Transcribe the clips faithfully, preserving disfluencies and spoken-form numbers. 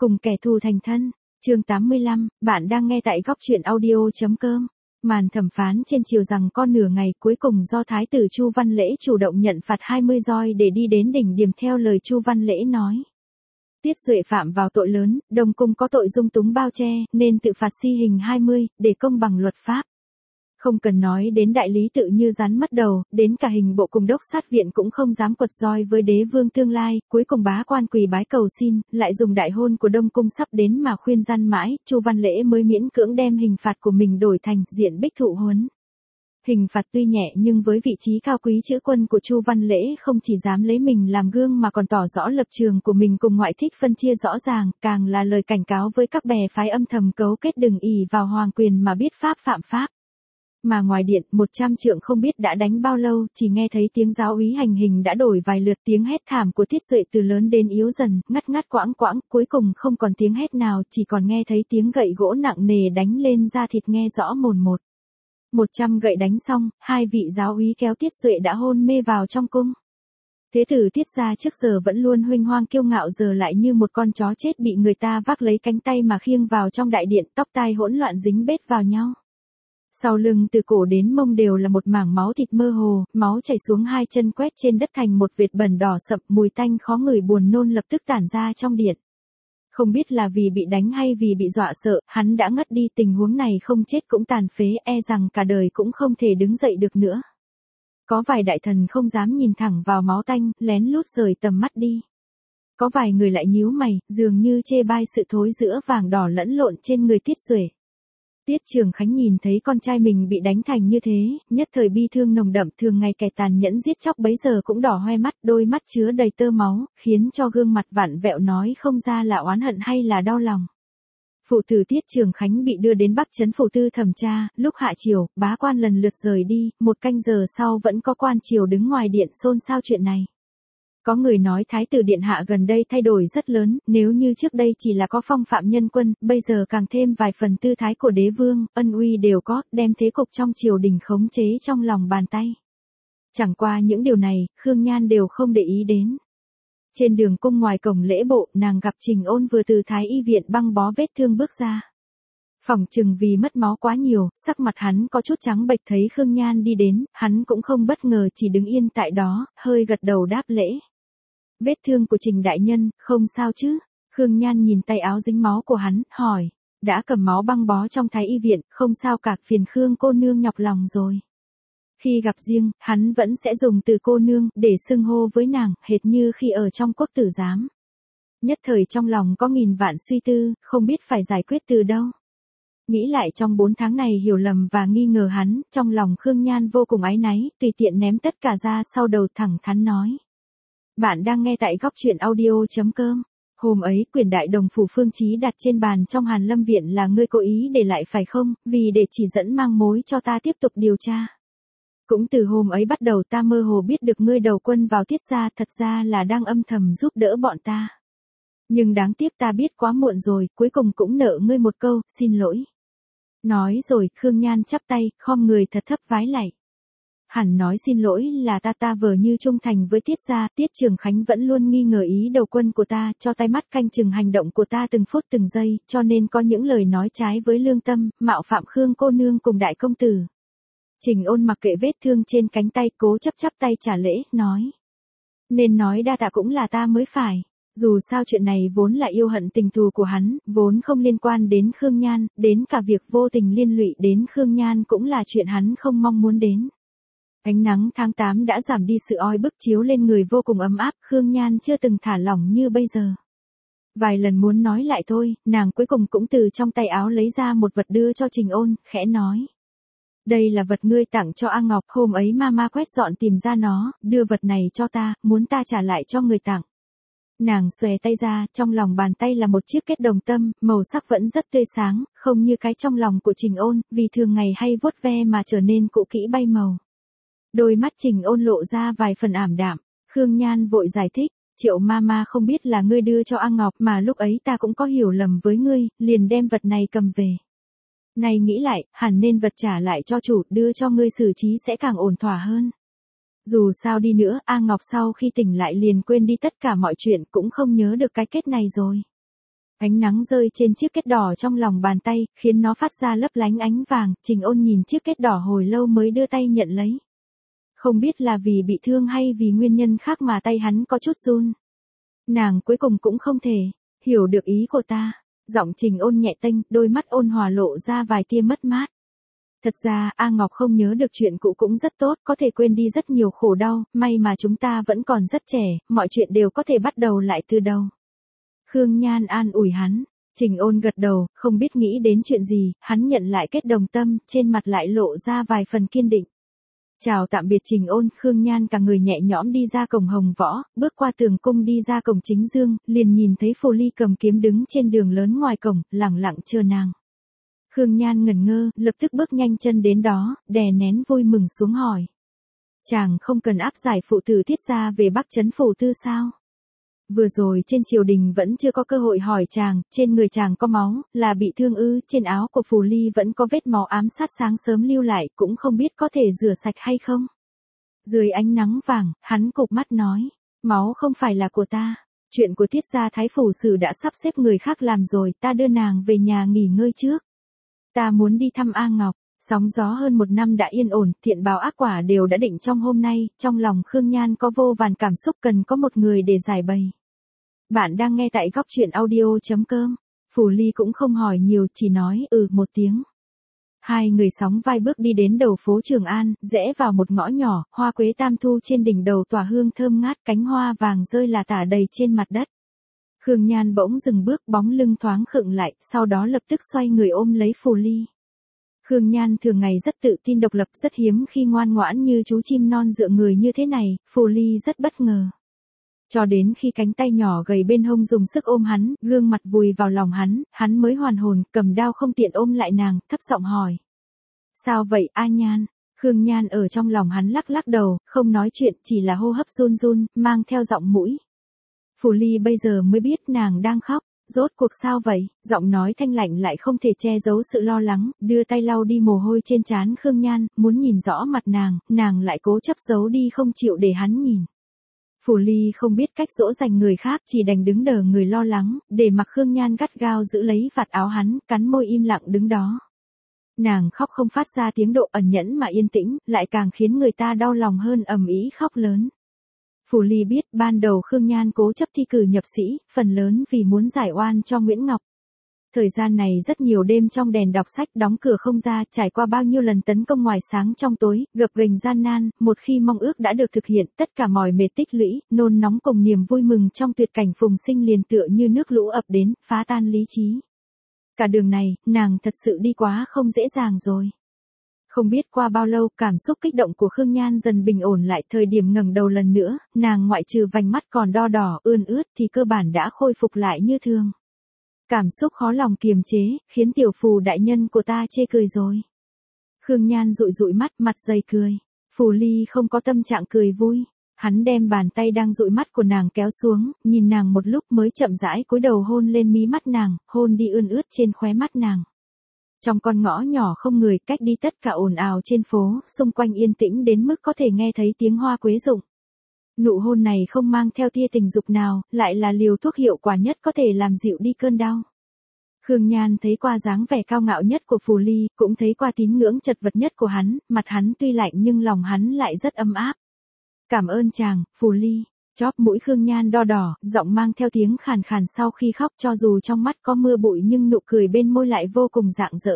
Cùng kẻ thù thành thân, chương tám mươi lăm, bạn đang nghe tại góc truyện audio.com. Màn thẩm phán trên chiều rằng con nửa ngày cuối cùng do Thái tử Chu Văn Lễ chủ động nhận phạt hai mươi roi để đi đến đỉnh điểm theo lời Chu Văn Lễ nói. Tiết Duệ phạm vào tội lớn, Đông Cung có tội dung túng bao che, nên tự phạt si hình hai mươi, để công bằng luật pháp. Không cần nói đến đại lý tự như rắn mất đầu, đến cả hình bộ cùng đốc sát viện cũng không dám quật roi với đế vương tương lai, cuối cùng bá quan quỳ bái cầu xin, lại dùng đại hôn của Đông Cung sắp đến mà khuyên gian mãi, Chu Văn Lễ mới miễn cưỡng đem hình phạt của mình đổi thành diện bích thụ huấn. Hình phạt tuy nhẹ nhưng với vị trí cao quý chữ quân của Chu Văn Lễ không chỉ dám lấy mình làm gương mà còn tỏ rõ lập trường của mình cùng ngoại thích phân chia rõ ràng, càng là lời cảnh cáo với các bè phái âm thầm cấu kết đừng ỷ vào hoàng quyền mà biết pháp phạm pháp. Mà ngoài điện, một trăm trượng không biết đã đánh bao lâu, chỉ nghe thấy tiếng giáo úy hành hình đã đổi vài lượt, tiếng hét thảm của Tiết Duệ từ lớn đến yếu dần, ngắt ngắt quãng quãng, cuối cùng không còn tiếng hét nào, chỉ còn nghe thấy tiếng gậy gỗ nặng nề đánh lên da thịt nghe rõ mồn một. Một trăm gậy đánh xong, hai vị giáo úy kéo Tiết Duệ đã hôn mê vào trong cung. Thế tử Tiết gia trước giờ vẫn luôn huênh hoang kiêu ngạo giờ lại như một con chó chết bị người ta vác lấy cánh tay mà khiêng vào trong đại điện, tóc tai hỗn loạn dính bết vào nhau. Sau lưng từ cổ đến mông đều là một mảng máu thịt mơ hồ, máu chảy xuống hai chân quét trên đất thành một vệt bẩn đỏ sậm, mùi tanh khó ngửi buồn nôn lập tức tản ra trong điện. Không biết là vì bị đánh hay vì bị dọa sợ, hắn đã ngất đi, tình huống này không chết cũng tàn phế, e rằng cả đời cũng không thể đứng dậy được nữa. Có vài đại thần không dám nhìn thẳng vào máu tanh, lén lút rời tầm mắt đi. Có vài người lại nhíu mày, dường như chê bai sự thối giữa vàng đỏ lẫn lộn trên người Tiết Duệ. Tiết Trường Khánh nhìn thấy con trai mình bị đánh thành như thế, nhất thời bi thương nồng đậm, thường ngày kẻ tàn nhẫn giết chóc bấy giờ cũng đỏ hoe mắt, đôi mắt chứa đầy tơ máu, khiến cho gương mặt vặn vẹo nói không ra là oán hận hay là đau lòng. Phụ tử Tiết Trường Khánh bị đưa đến Bắc Trấn phủ tư thẩm tra, lúc hạ triều, bá quan lần lượt rời đi, một canh giờ sau vẫn có quan triều đứng ngoài điện xôn xao chuyện này. Có người nói Thái tử Điện Hạ gần đây thay đổi rất lớn, nếu như trước đây chỉ là có phong phạm nhân quân, bây giờ càng thêm vài phần tư thái của đế vương, ân uy đều có, đem thế cục trong triều đình khống chế trong lòng bàn tay. Chẳng qua những điều này, Khương Nhan đều không để ý đến. Trên đường cung ngoài cổng lễ bộ, nàng gặp Trình Ôn vừa từ Thái y viện băng bó vết thương bước ra. Phỏng chừng vì mất máu quá nhiều, sắc mặt hắn có chút trắng bệch, thấy Khương Nhan đi đến, hắn cũng không bất ngờ, chỉ đứng yên tại đó, hơi gật đầu đáp lễ. Vết thương của Trình đại nhân, không sao chứ? Khương Nhan nhìn tay áo dính máu của hắn, hỏi. Đã cầm máu băng bó trong Thái y viện, không sao cả, phiền Khương cô nương nhọc lòng rồi. Khi gặp riêng, hắn vẫn sẽ dùng từ cô nương, để xưng hô với nàng, hệt như khi ở trong quốc tử giám. Nhất thời trong lòng có nghìn vạn suy tư, không biết phải giải quyết từ đâu. Nghĩ lại trong bốn tháng này hiểu lầm và nghi ngờ hắn, trong lòng Khương Nhan vô cùng áy náy, tùy tiện ném tất cả ra sau đầu, thẳng thắn nói. Bạn đang nghe tại góc truyện audio.com. Hôm ấy quyển đại đồng phủ Phương Chí đặt trên bàn trong Hàn Lâm viện là ngươi cố ý để lại phải không, vì để chỉ dẫn mang mối cho ta tiếp tục điều tra. Cũng từ hôm ấy bắt đầu ta mơ hồ biết được ngươi đầu quân vào Tiết gia, thật ra là đang âm thầm giúp đỡ bọn ta. Nhưng đáng tiếc ta biết quá muộn rồi, cuối cùng cũng nợ ngươi một câu, xin lỗi. Nói rồi, Khương Nhan chắp tay, khom người thật thấp vái lạy. Hẳn nói xin lỗi là ta ta vờ như trung thành với Tiết gia, Tiết Trường Khánh vẫn luôn nghi ngờ ý đầu quân của ta, cho tay mắt canh chừng hành động của ta từng phút từng giây, cho nên có những lời nói trái với lương tâm, mạo phạm Khương cô nương cùng đại công tử. Trình Ôn mặc kệ vết thương trên cánh tay, cố chấp chắp tay trả lễ, nói. Nên nói đa tạ cũng là ta mới phải. Dù sao chuyện này vốn là yêu hận tình thù của hắn, vốn không liên quan đến Khương Nhan, đến cả việc vô tình liên lụy đến Khương Nhan cũng là chuyện hắn không mong muốn đến. Ánh nắng tháng tám đã giảm đi, sự oi bức chiếu lên người vô cùng ấm áp, Khương Nhan chưa từng thả lỏng như bây giờ. Vài lần muốn nói lại thôi, nàng cuối cùng cũng từ trong tay áo lấy ra một vật đưa cho Trình Ôn, khẽ nói. Đây là vật ngươi tặng cho A Ngọc, hôm ấy mama quét dọn tìm ra nó, đưa vật này cho ta, muốn ta trả lại cho người tặng. Nàng xòe tay ra, trong lòng bàn tay là một chiếc kết đồng tâm, màu sắc vẫn rất tươi sáng, không như cái trong lòng của Trình Ôn, vì thường ngày hay vuốt ve mà trở nên cũ kỹ bay màu. Đôi mắt Trình Ôn lộ ra vài phần ảm đạm, Khương Nhan vội giải thích, Triệu mama không biết là ngươi đưa cho A Ngọc, mà lúc ấy ta cũng có hiểu lầm với ngươi, liền đem vật này cầm về. Này nghĩ lại, hẳn nên vật trả lại cho chủ, đưa cho ngươi xử trí sẽ càng ổn thỏa hơn. Dù sao đi nữa, A Ngọc sau khi tỉnh lại liền quên đi tất cả mọi chuyện, cũng không nhớ được cái kết này rồi. Ánh nắng rơi trên chiếc kết đỏ trong lòng bàn tay, khiến nó phát ra lấp lánh ánh vàng, Trình Ôn nhìn chiếc kết đỏ hồi lâu mới đưa tay nhận lấy. Không biết là vì bị thương hay vì nguyên nhân khác mà tay hắn có chút run. Nàng cuối cùng cũng không thể hiểu được ý của ta. Giọng Trình Ôn nhẹ tênh, đôi mắt ôn hòa lộ ra vài tia mất mát. Thật ra, A Ngọc không nhớ được chuyện cũ cũng rất tốt, có thể quên đi rất nhiều khổ đau, may mà chúng ta vẫn còn rất trẻ, mọi chuyện đều có thể bắt đầu lại từ đầu. Khương Nhan an ủi hắn. Trình Ôn gật đầu, không biết nghĩ đến chuyện gì, hắn nhận lại kết đồng tâm, trên mặt lại lộ ra vài phần kiên định. Chào tạm biệt Trình Ôn, Khương Nhan cả người nhẹ nhõm đi ra cổng Hồng Võ, bước qua tường cung đi ra cổng Chính Dương, liền nhìn thấy Phù Ly cầm kiếm đứng trên đường lớn ngoài cổng, lẳng lặng chờ nàng. Khương Nhan ngẩn ngơ, lập tức bước nhanh chân đến đó, đè nén vui mừng xuống hỏi. Chàng không cần áp giải phụ tử Thiết gia về Bắc Trấn Phủ Tư sao? Vừa rồi trên triều đình vẫn chưa có cơ hội hỏi chàng, trên người chàng có máu, là bị thương ư, trên áo của Phù Ly vẫn có vết máu ám sát sáng sớm lưu lại, cũng không biết có thể rửa sạch hay không. Dưới ánh nắng vàng, hắn cụp mắt nói, máu không phải là của ta, chuyện của Thiết gia Thái Phủ Sử đã sắp xếp người khác làm rồi, ta đưa nàng về nhà nghỉ ngơi trước. Ta muốn đi thăm A Ngọc. Sóng gió hơn một năm đã yên ổn, thiện báo ác quả đều đã định trong hôm nay, trong lòng Khương Nhan có vô vàn cảm xúc cần có một người để giải bày. Bạn đang nghe tại góc truyện audio.com. Phù Ly cũng không hỏi nhiều, chỉ nói ừ một tiếng. Hai người sóng vai bước đi đến đầu phố Trường An, rẽ vào một ngõ nhỏ, hoa quế tam thu trên đỉnh đầu tỏa hương thơm ngát, cánh hoa vàng rơi là tả đầy trên mặt đất. Khương Nhan bỗng dừng bước, bóng lưng thoáng khựng lại, sau đó lập tức xoay người ôm lấy Phù Ly. Khương Nhan thường ngày rất tự tin độc lập, rất hiếm khi ngoan ngoãn như chú chim non dựa người như thế này, Phù Ly rất bất ngờ. Cho đến khi cánh tay nhỏ gầy bên hông dùng sức ôm hắn, gương mặt vùi vào lòng hắn, hắn mới hoàn hồn, cầm đao không tiện ôm lại nàng, thấp giọng hỏi. Sao vậy A Nhan? Khương Nhan ở trong lòng hắn lắc lắc đầu, không nói chuyện, chỉ là hô hấp run run, mang theo giọng mũi. Phù Ly bây giờ mới biết nàng đang khóc. Rốt cuộc sao vậy? Giọng nói thanh lạnh lại không thể che giấu sự lo lắng, đưa tay lau đi mồ hôi trên trán Khương Nhan, muốn nhìn rõ mặt nàng, nàng lại cố chấp giấu đi không chịu để hắn nhìn. Phù Ly không biết cách dỗ dành người khác, chỉ đành đứng đờ người lo lắng, để mặc Khương Nhan gắt gao giữ lấy vạt áo hắn, cắn môi im lặng đứng đó. Nàng khóc không phát ra tiếng độ ẩn nhẫn mà yên tĩnh, lại càng khiến người ta đau lòng hơn ầm ĩ khóc lớn. Phù Ly biết ban đầu Khương Nhan cố chấp thi cử nhập sĩ, phần lớn vì muốn giải oan cho Nguyễn Ngọc. Thời gian này rất nhiều đêm trong đèn đọc sách đóng cửa không ra, trải qua bao nhiêu lần tấn công ngoài sáng trong tối, gập ghềnh gian nan, một khi mong ước đã được thực hiện, tất cả mỏi mệt tích lũy, nôn nóng cùng niềm vui mừng trong tuyệt cảnh phùng sinh liền tựa như nước lũ ập đến, phá tan lý trí. Cả đường này, nàng thật sự đi quá không dễ dàng rồi. Không biết qua bao lâu, cảm xúc kích động của Khương Nhan dần bình ổn lại, thời điểm ngẩng đầu lần nữa, nàng ngoại trừ vành mắt còn đo đỏ, ươn ướt thì cơ bản đã khôi phục lại như thường. Cảm xúc khó lòng kiềm chế, khiến tiểu Phù đại nhân của ta chê cười rồi. Khương Nhan dụi dụi mắt, mặt dày cười. Phù Ly không có tâm trạng cười vui. Hắn đem bàn tay đang dụi mắt của nàng kéo xuống, nhìn nàng một lúc mới chậm rãi cúi đầu hôn lên mí mắt nàng, hôn đi ươn ướt trên khóe mắt nàng. Trong con ngõ nhỏ không người, cách đi tất cả ồn ào trên phố, xung quanh yên tĩnh đến mức có thể nghe thấy tiếng hoa quế rụng. Nụ hôn này không mang theo tia tình dục nào, lại là liều thuốc hiệu quả nhất có thể làm dịu đi cơn đau. Khương Nhan thấy qua dáng vẻ cao ngạo nhất của Phù Ly, cũng thấy qua tín ngưỡng chật vật nhất của hắn, mặt hắn tuy lạnh nhưng lòng hắn lại rất ấm áp. Cảm ơn chàng, Phù Ly. Chóp mũi Khương Nhan đo đỏ, giọng mang theo tiếng khàn khàn sau khi khóc, cho dù trong mắt có mưa bụi nhưng nụ cười bên môi lại vô cùng rạng rỡ.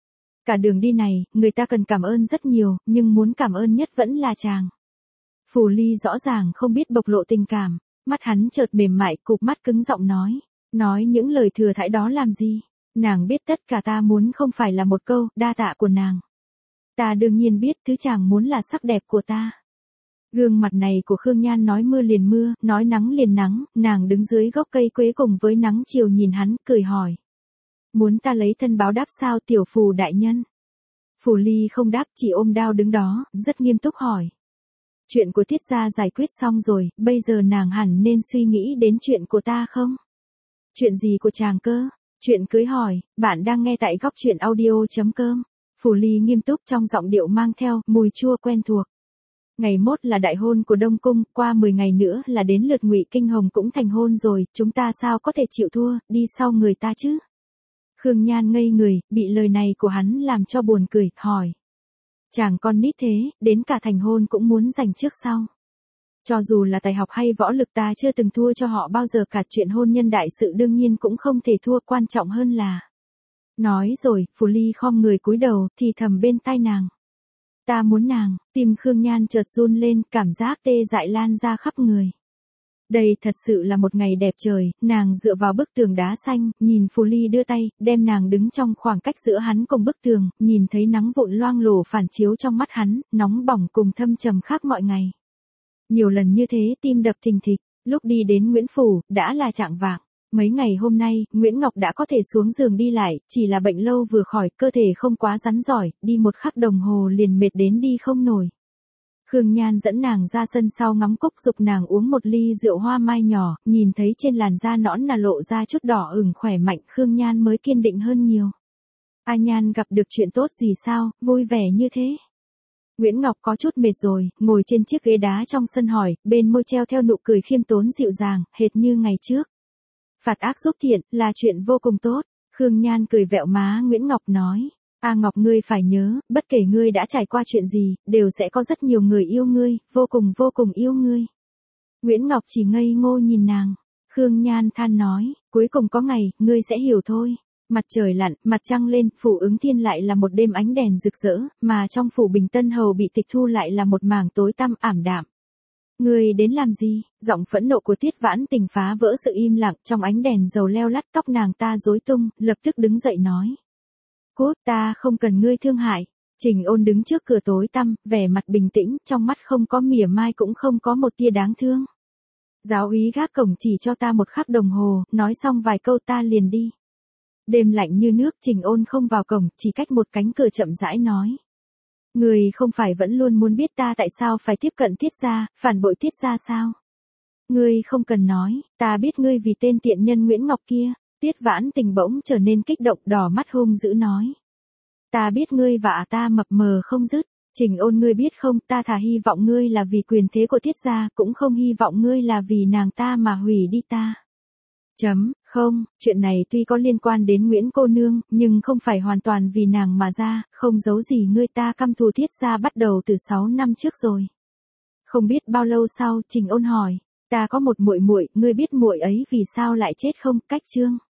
Cả đường đi này, người ta cần cảm ơn rất nhiều, nhưng muốn cảm ơn nhất vẫn là chàng. Phù Ly rõ ràng không biết bộc lộ tình cảm, mắt hắn chợt mềm mại, cụp mắt cứng giọng nói, nói những lời thừa thãi đó làm gì? Nàng biết tất cả ta muốn không phải là một câu đa tạ của nàng. Ta đương nhiên biết thứ chàng muốn là sắc đẹp của ta. Gương mặt này của Khương Nhan nói mưa liền mưa, nói nắng liền nắng, nàng đứng dưới gốc cây quế cùng với nắng chiều nhìn hắn, cười hỏi. Muốn ta lấy thân báo đáp sao tiểu Phù đại nhân? Phù Ly không đáp, chỉ ôm đao đứng đó, rất nghiêm túc hỏi. Chuyện của Thiết gia giải quyết xong rồi, bây giờ nàng hẳn nên suy nghĩ đến chuyện của ta không? Chuyện gì của chàng cơ? Chuyện cưới hỏi, bạn đang nghe tại góc truyện audio.com. Phù Ly nghiêm túc trong giọng điệu mang theo mùi chua quen thuộc. Ngày mốt là đại hôn của Đông Cung, qua mười ngày nữa là đến lượt Ngụy Kinh Hồng cũng thành hôn rồi, chúng ta sao có thể chịu thua, đi sau người ta chứ? Khương Nhan ngây người, bị lời này của hắn làm cho buồn cười, hỏi. Chàng con nít thế, đến cả thành hôn cũng muốn giành trước sau. Cho dù là tài học hay võ lực ta chưa từng thua cho họ bao giờ cả, chuyện hôn nhân đại sự đương nhiên cũng không thể thua, quan trọng hơn là. Nói rồi, Phù Ly khom người cúi đầu, thì thầm bên tai nàng. Ta muốn nàng, tim Khương Nhan chợt run lên, cảm giác tê dại lan ra khắp người. Đây thật sự là một ngày đẹp trời, nàng dựa vào bức tường đá xanh, nhìn Phù Ly đưa tay, đem nàng đứng trong khoảng cách giữa hắn cùng bức tường, nhìn thấy nắng vụn loang lổ phản chiếu trong mắt hắn, nóng bỏng cùng thâm trầm khác mọi ngày. Nhiều lần như thế tim đập thình thịch, lúc đi đến Nguyễn Phủ, đã là chạng vạng. Mấy ngày hôm nay, Nguyễn Ngọc đã có thể xuống giường đi lại, chỉ là bệnh lâu vừa khỏi, cơ thể không quá rắn giỏi, đi một khắc đồng hồ liền mệt đến đi không nổi. Khương Nhan dẫn nàng ra sân sau ngắm cúc, dục nàng uống một ly rượu hoa mai nhỏ, nhìn thấy trên làn da nõn nà lộ ra chút đỏ ửng khỏe mạnh, Khương Nhan mới kiên định hơn nhiều. A Nhan gặp được chuyện tốt gì sao, vui vẻ như thế? Nguyễn Ngọc có chút mệt rồi, ngồi trên chiếc ghế đá trong sân hỏi, bên môi treo theo nụ cười khiêm tốn dịu dàng, hệt như ngày trước. Phạt ác giúp thiện, là chuyện vô cùng tốt. Khương Nhan cười vẹo má Nguyễn Ngọc nói. A Ngọc ngươi phải nhớ, bất kể ngươi đã trải qua chuyện gì, đều sẽ có rất nhiều người yêu ngươi, vô cùng vô cùng yêu ngươi. Nguyễn Ngọc chỉ ngây ngô nhìn nàng. Khương Nhan than nói, cuối cùng có ngày, ngươi sẽ hiểu thôi. Mặt trời lặn, mặt trăng lên, phủ Ứng Thiên lại là một đêm ánh đèn rực rỡ, mà trong phủ Bình Tân Hầu bị tịch thu lại là một mảng tối tăm ảm đạm. Ngươi đến làm gì? Giọng phẫn nộ của Tiết Vãn Tình phá vỡ sự im lặng, trong ánh đèn dầu leo lắt, tóc nàng ta rối tung, lập tức đứng dậy nói. Cốt, ta không cần ngươi thương hại. Trình Ôn đứng trước cửa tối tăm, vẻ mặt bình tĩnh, trong mắt không có mỉa mai cũng không có một tia đáng thương. Giáo úy gác cổng chỉ cho ta một khắc đồng hồ, nói xong vài câu ta liền đi. Đêm lạnh như nước, Trình Ôn không vào cổng, chỉ cách một cánh cửa chậm rãi nói. Ngươi không phải vẫn luôn muốn biết ta tại sao phải tiếp cận Tiết gia, phản bội Tiết gia sao? Ngươi không cần nói, ta biết ngươi vì tên tiện nhân Nguyễn Ngọc kia. Tiết Vãn Tình bỗng trở nên kích động, đỏ mắt hung dữ nói. Ta biết ngươi và ta mập mờ không dứt. Trình Ôn ngươi biết không, ta thà hy vọng ngươi là vì quyền thế của Tiết gia, cũng không hy vọng ngươi là vì nàng ta mà hủy đi ta. Chấm, không, chuyện này tuy có liên quan đến Nguyễn cô nương, nhưng không phải hoàn toàn vì nàng mà ra, không giấu gì ngươi, ta căm thù Tiết gia bắt đầu từ sáu năm trước rồi. Không biết bao lâu sau, Trình Ôn hỏi, ta có một muội muội, ngươi biết muội ấy vì sao lại chết không? Cách Chương